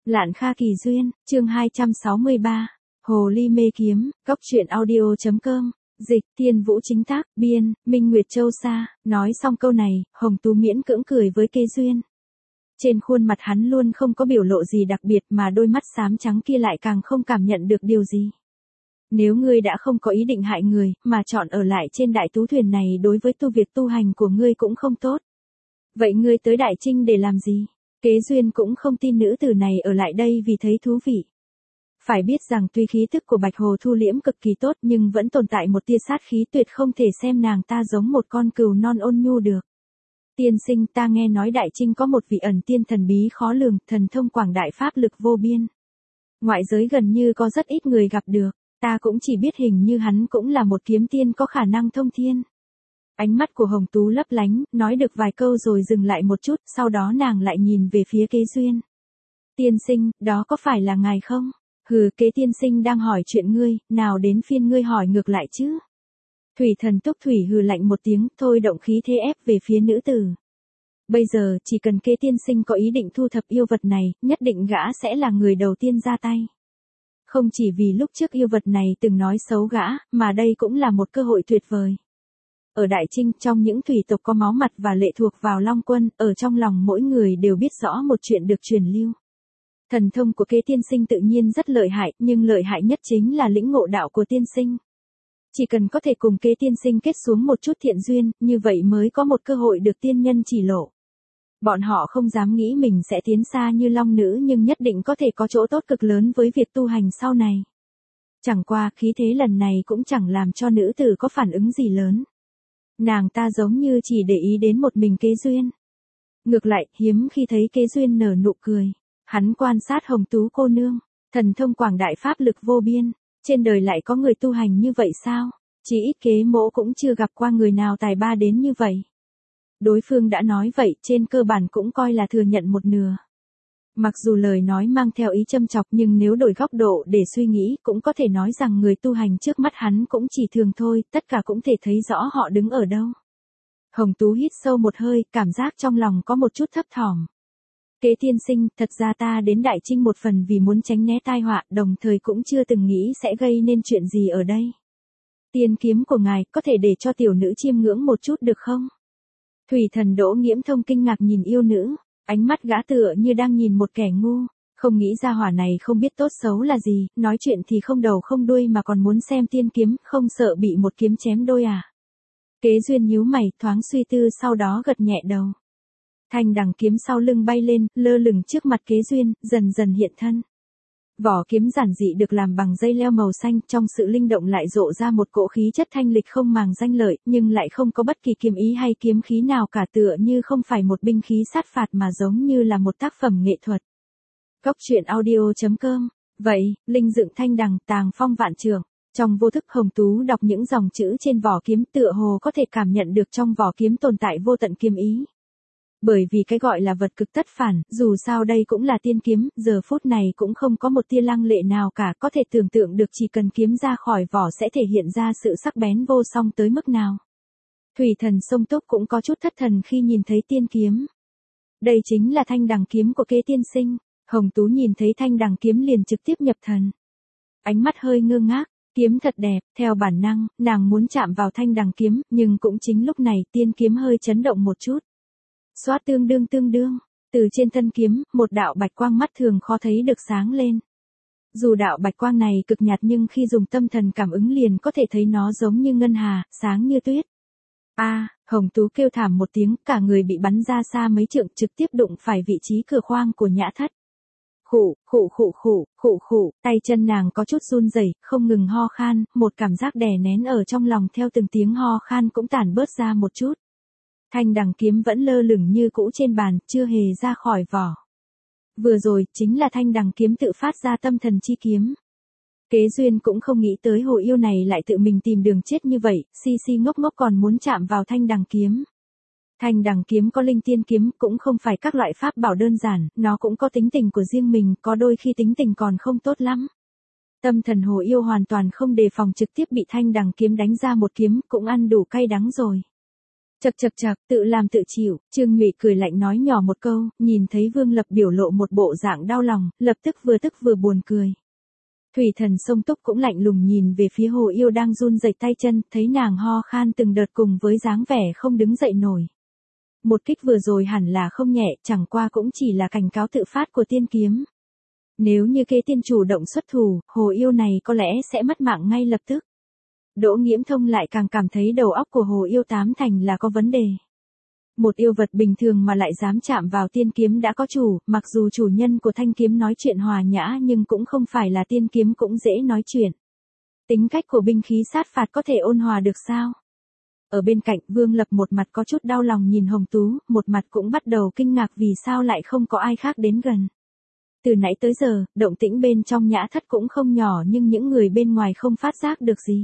Lạn Kha Kỳ Duyên, chương 263. Hồ ly mê kiếm, góc truyện audio.com. Dịch, Thiên Vũ chính tác, biên, Minh Nguyệt Châu Sa. Nói xong câu này, Hồng Tú miễn cưỡng cười với Kế Duyên. Trên khuôn mặt hắn luôn không có biểu lộ gì đặc biệt mà đôi mắt xám trắng kia lại càng không cảm nhận được điều gì. Nếu ngươi đã không có ý định hại người, mà chọn ở lại trên đại tú thuyền này đối với việc tu hành của ngươi cũng không tốt. Vậy ngươi tới Đại Trinh để làm gì? Kế Duyên cũng không tin nữ tử này ở lại đây vì thấy thú vị. Phải biết rằng tuy khí tức của Bạch Hồ thu liễm cực kỳ tốt nhưng vẫn tồn tại một tia sát khí tuyệt không thể xem nàng ta giống một con cừu non ôn nhu được. Tiên sinh, ta nghe nói Đại Trinh có một vị ẩn tiên thần bí khó lường, thần thông quảng đại pháp lực vô biên. Ngoại giới gần như có rất ít người gặp được, ta cũng chỉ biết hình như hắn cũng là một kiếm tiên có khả năng thông thiên. Ánh mắt của Hồng Tú lấp lánh, nói được vài câu rồi dừng lại một chút, sau đó nàng lại nhìn về phía Kế Duyên. Tiên sinh, đó có phải là ngài không? Hừ, Kế tiên sinh đang hỏi chuyện ngươi, nào đến phiên ngươi hỏi ngược lại chứ? Thủy thần Túc Thủy hừ lạnh một tiếng, thôi động khí thế ép về phía nữ tử. Bây giờ, chỉ cần Kế tiên sinh có ý định thu thập yêu vật này, nhất định gã sẽ là người đầu tiên ra tay. Không chỉ vì lúc trước yêu vật này từng nói xấu gã, mà đây cũng là một cơ hội tuyệt vời. Ở Đại Trinh, trong những thủy tộc có máu mặt và lệ thuộc vào Long Quân, ở trong lòng mỗi người đều biết rõ một chuyện được truyền lưu. Thần thông của Kế tiên sinh tự nhiên rất lợi hại, nhưng lợi hại nhất chính là lĩnh ngộ đạo của tiên sinh. Chỉ cần có thể cùng Kế tiên sinh kết xuống một chút thiện duyên, như vậy mới có một cơ hội được tiên nhân chỉ lộ. Bọn họ không dám nghĩ mình sẽ tiến xa như Long Nữ nhưng nhất định có thể có chỗ tốt cực lớn với việc tu hành sau này. Chẳng qua khí thế lần này cũng chẳng làm cho nữ tử có phản ứng gì lớn. Nàng ta giống như chỉ để ý đến một mình Kế Duyên. Ngược lại, hiếm khi thấy Kế Duyên nở nụ cười. Hắn quan sát Hồng Tú cô nương, thần thông quảng đại pháp lực vô biên, trên đời lại có người tu hành như vậy sao? Chỉ ít Kế mỗ cũng chưa gặp qua người nào tài ba đến như vậy. Đối phương đã nói vậy, trên cơ bản cũng coi là thừa nhận một nửa. Mặc dù lời nói mang theo ý châm chọc nhưng nếu đổi góc độ để suy nghĩ cũng có thể nói rằng người tu hành trước mắt hắn cũng chỉ thường thôi, tất cả cũng thể thấy rõ họ đứng ở đâu. Hồng Tú hít sâu một hơi, cảm giác trong lòng có một chút thấp thỏm. Kế tiên sinh, thật ra ta đến Đại Trinh một phần vì muốn tránh né tai họa, đồng thời cũng chưa từng nghĩ sẽ gây nên chuyện gì ở đây. Tiên kiếm của ngài, có thể để cho tiểu nữ chiêm ngưỡng một chút được không? Thủy thần Đỗ Nghiễm Thông kinh ngạc nhìn yêu nữ, ánh mắt gã tựa như đang nhìn một kẻ ngu, không nghĩ ra hỏa này không biết tốt xấu là gì, nói chuyện thì không đầu không đuôi mà còn muốn xem tiên kiếm, không sợ bị một kiếm chém đôi à. Kế Duyên nhíu mày, thoáng suy tư sau đó gật nhẹ đầu. Thanh đằng kiếm sau lưng bay lên, lơ lửng trước mặt Kế Duyên, dần dần hiện thân. Vỏ kiếm giản dị được làm bằng dây leo màu xanh, trong sự linh động lại rộ ra một cỗ khí chất thanh lịch không màng danh lợi, nhưng lại không có bất kỳ kiếm ý hay kiếm khí nào cả, tựa như không phải một binh khí sát phạt mà giống như là một tác phẩm nghệ thuật. Góc truyện audio.com. Vậy, linh dựng thanh đằng, tàng phong vạn trường. Trong vô thức Hồng Tú đọc những dòng chữ trên vỏ kiếm, tựa hồ có thể cảm nhận được trong vỏ kiếm tồn tại vô tận kiếm ý. Bởi vì cái gọi là vật cực tất phản, dù sao đây cũng là tiên kiếm, giờ phút này cũng không có một tia lăng lệ nào cả, có thể tưởng tượng được chỉ cần kiếm ra khỏi vỏ sẽ thể hiện ra sự sắc bén vô song tới mức nào. Thủy thần Sông Túc cũng có chút thất thần khi nhìn thấy tiên kiếm. Đây chính là thanh đằng kiếm của Kế tiên sinh. Hồng Tú nhìn thấy thanh đằng kiếm liền trực tiếp nhập thần. Ánh mắt hơi ngơ ngác, kiếm thật đẹp, theo bản năng, nàng muốn chạm vào thanh đằng kiếm, nhưng cũng chính lúc này tiên kiếm hơi chấn động một chút. Xoát tương đương, từ trên thân kiếm, một đạo bạch quang mắt thường khó thấy được sáng lên. Dù đạo bạch quang này cực nhạt nhưng khi dùng tâm thần cảm ứng liền có thể thấy nó giống như ngân hà, sáng như tuyết. Hồng Tú kêu thảm một tiếng, cả người bị bắn ra xa mấy trượng, trực tiếp đụng phải vị trí cửa khoang của Nhã Thất. Khụ, tay chân nàng có chút run rẩy, không ngừng ho khan, một cảm giác đè nén ở trong lòng theo từng tiếng ho khan cũng tản bớt ra một chút. Thanh đằng kiếm vẫn lơ lửng như cũ trên bàn, chưa hề ra khỏi vỏ. Vừa rồi, chính là thanh đằng kiếm tự phát ra tâm thần chi kiếm. Kế Duyên cũng không nghĩ tới hồ yêu này lại tự mình tìm đường chết như vậy, si ngốc còn muốn chạm vào thanh đằng kiếm. Thanh đằng kiếm có linh tiên kiếm, cũng không phải các loại pháp bảo đơn giản, nó cũng có tính tình của riêng mình, có đôi khi tính tình còn không tốt lắm. Tâm thần hồ yêu hoàn toàn không đề phòng trực tiếp bị thanh đằng kiếm đánh ra một kiếm, cũng ăn đủ cay đắng rồi. Chậc chậc chậc, tự làm tự chịu, Trương Nhụy cười lạnh nói nhỏ một câu, nhìn thấy Vương Lập biểu lộ một bộ dạng đau lòng, lập tức vừa buồn cười. Thủy Thần Sông Túc cũng lạnh lùng nhìn về phía Hồ Yêu đang run rẩy tay chân, thấy nàng ho khan từng đợt cùng với dáng vẻ không đứng dậy nổi. Một kích vừa rồi hẳn là không nhẹ, chẳng qua cũng chỉ là cảnh cáo tự phát của tiên kiếm. Nếu như kế tiên chủ động xuất thủ, Hồ Yêu này có lẽ sẽ mất mạng ngay lập tức. Đỗ Nghiễm Thông lại càng cảm thấy đầu óc của Hồ Yêu tám thành là có vấn đề. Một yêu vật bình thường mà lại dám chạm vào tiên kiếm đã có chủ, mặc dù chủ nhân của thanh kiếm nói chuyện hòa nhã nhưng cũng không phải là tiên kiếm cũng dễ nói chuyện. Tính cách của binh khí sát phạt có thể ôn hòa được sao? Ở bên cạnh Vương Lập một mặt có chút đau lòng nhìn Hồng Tú, một mặt cũng bắt đầu kinh ngạc vì sao lại không có ai khác đến gần. Từ nãy tới giờ, động tĩnh bên trong nhã thất cũng không nhỏ nhưng những người bên ngoài không phát giác được gì.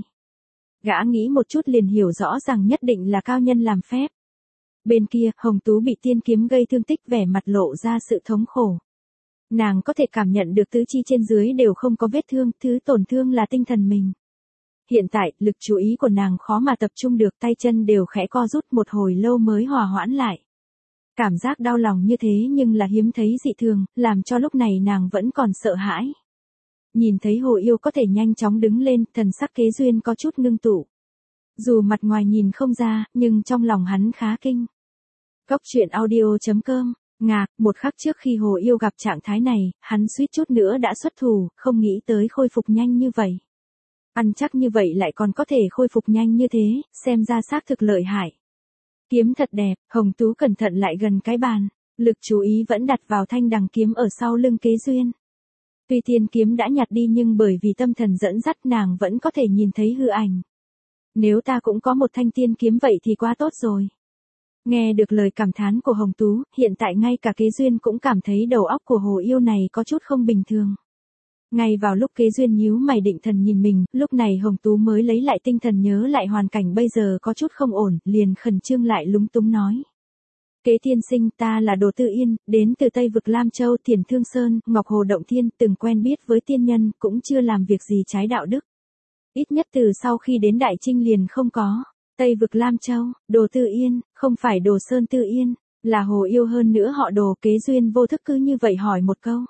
Gã nghĩ một chút liền hiểu rõ rằng nhất định là cao nhân làm phép. Bên kia, Hồng Tú bị tiên kiếm gây thương tích vẻ mặt lộ ra sự thống khổ. Nàng có thể cảm nhận được tứ chi trên dưới đều không có vết thương, thứ tổn thương là tinh thần mình. Hiện tại, lực chú ý của nàng khó mà tập trung được, tay chân đều khẽ co rút một hồi lâu mới hòa hoãn lại. Cảm giác đau lòng như thế nhưng là hiếm thấy dị thường, làm cho lúc này nàng vẫn còn sợ hãi. Nhìn thấy Hồ Yêu có thể nhanh chóng đứng lên, thần sắc Kế Duyên có chút ngưng tụ. Dù mặt ngoài nhìn không ra, nhưng trong lòng hắn khá kinh. Cốc truyện audio.com, ngạc, một khắc trước khi Hồ Yêu gặp trạng thái này, hắn suýt chút nữa đã xuất thủ, không nghĩ tới khôi phục nhanh như vậy. Ăn chắc như vậy lại còn có thể khôi phục nhanh như thế, xem ra xác thực lợi hại. Kiếm thật đẹp, Hồng Tú cẩn thận lại gần cái bàn, lực chú ý vẫn đặt vào thanh đằng kiếm ở sau lưng Kế Duyên. Tuy tiên kiếm đã nhạt đi nhưng bởi vì tâm thần dẫn dắt nàng vẫn có thể nhìn thấy hư ảnh. Nếu ta cũng có một thanh tiên kiếm vậy thì quá tốt rồi. Nghe được lời cảm thán của Hồng Tú, hiện tại ngay cả Kế Duyên cũng cảm thấy đầu óc của Hồ Yêu này có chút không bình thường. Ngay vào lúc Kế Duyên nhíu mày định thần nhìn mình, lúc này Hồng Tú mới lấy lại tinh thần nhớ lại hoàn cảnh bây giờ có chút không ổn, liền khẩn trương lại lúng túng nói. Kế tiên sinh, ta là Đồ Tư Yên, đến từ Tây Vực Lam Châu, Thiền Thương Sơn, Ngọc Hồ Động Thiên, từng quen biết với tiên nhân, cũng chưa làm việc gì trái đạo đức. Ít nhất từ sau khi đến Đại Trinh liền không có. Tây Vực Lam Châu, Đồ Tư Yên, không phải Đồ Sơn Tư Yên, là Hồ Yêu hơn nữa họ Đồ. Kế Duyên vô thức cứ như vậy hỏi một câu.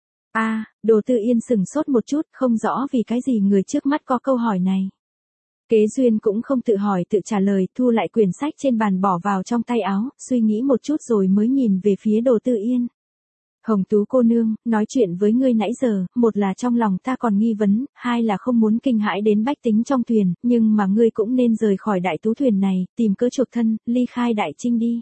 Đồ Tư Yên sửng sốt một chút, không rõ vì cái gì người trước mắt có câu hỏi này. Kế Duyên cũng không tự hỏi tự trả lời, thu lại quyển sách trên bàn bỏ vào trong tay áo, suy nghĩ một chút rồi mới nhìn về phía Đồ Tư Yên. Hồng Tú cô nương, nói chuyện với ngươi nãy giờ, một là trong lòng ta còn nghi vấn, hai là không muốn kinh hãi đến bách tính trong thuyền, nhưng mà ngươi cũng nên rời khỏi đại tú thuyền này, tìm cớ chuộc thân, ly khai Đại Trinh đi.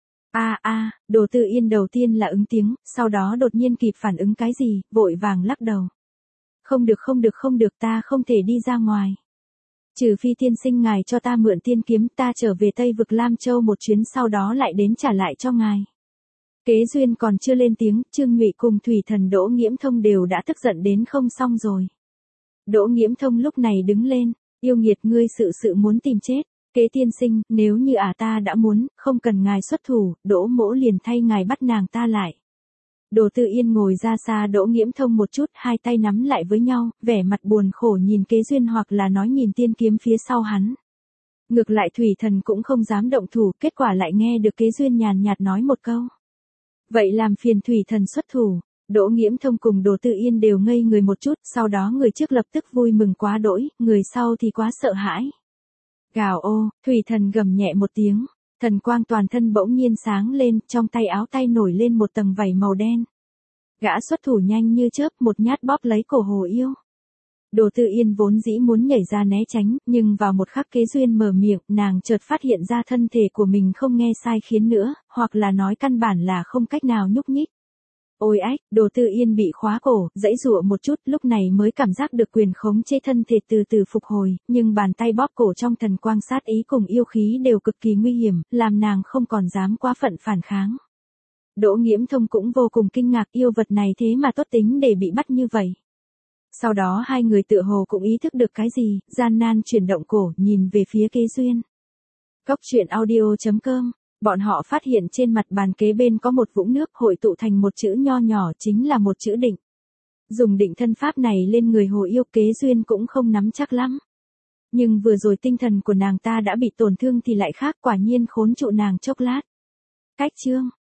Đồ Tư Yên đầu tiên là ứng tiếng, sau đó đột nhiên kịp phản ứng cái gì, vội vàng lắc đầu. Không được, ta không thể đi ra ngoài. Trừ phi tiên sinh ngài cho ta mượn tiên kiếm, ta trở về Tây Vực Lam Châu một chuyến sau đó lại đến trả lại cho ngài. Kế Duyên còn chưa lên tiếng, Trương Nhụy cùng Thủy Thần Đỗ Nghiễm Thông đều đã tức giận đến không xong rồi. Đỗ Nghiễm Thông lúc này đứng lên, yêu nghiệt ngươi sự muốn tìm chết. Kế tiên sinh, nếu như ta đã muốn, không cần ngài xuất thủ, Đỗ mỗ liền thay ngài bắt nàng ta lại. Đồ Tư Yên ngồi ra xa Đỗ Nghiễm Thông một chút, hai tay nắm lại với nhau, vẻ mặt buồn khổ nhìn Kế Duyên hoặc là nói nhìn tiên kiếm phía sau hắn. Ngược lại Thủy Thần cũng không dám động thủ, kết quả lại nghe được Kế Duyên nhàn nhạt nói một câu. Vậy làm phiền Thủy Thần xuất thủ. Đỗ Nghiễm Thông cùng Đồ Tư Yên đều ngây người một chút, sau đó người trước lập tức vui mừng quá đỗi, người sau thì quá sợ hãi. Gào ô, Thủy Thần gầm nhẹ một tiếng, thần quang toàn thân bỗng nhiên sáng lên, trong tay áo tay nổi lên một tầng vảy màu đen. Gã xuất thủ nhanh như chớp, một nhát bóp lấy cổ Hồ Yêu. Đồ Tư Yên vốn dĩ muốn nhảy ra né tránh, nhưng vào một khắc Kế Duyên mở miệng, nàng chợt phát hiện ra thân thể của mình không nghe sai khiến nữa, hoặc là nói căn bản là không cách nào nhúc nhích. Ôi ách, Đồ Tư Yên bị khóa cổ, giãy giụa một chút, lúc này mới cảm giác được quyền khống chế thân thể từ từ phục hồi, nhưng bàn tay bóp cổ trong thần quang sát ý cùng yêu khí đều cực kỳ nguy hiểm, làm nàng không còn dám quá phận phản kháng. Đỗ Nghiễm Thông cũng vô cùng kinh ngạc, yêu vật này thế mà tốt tính để bị bắt như vậy. Sau đó hai người tựa hồ cũng ý thức được cái gì, gian nan chuyển động cổ, nhìn về phía Kế Duyên. Cốc truyện audio.com, bọn họ phát hiện trên mặt bàn kế bên có một vũng nước hội tụ thành một chữ nho nhỏ, chính là một chữ định. Dùng định thân pháp này lên người Hồ Yêu, Kế Duyên cũng không nắm chắc lắm. Nhưng vừa rồi tinh thần của nàng ta đã bị tổn thương thì lại khác, quả nhiên khốn trụ nàng chốc lát. Cách chương.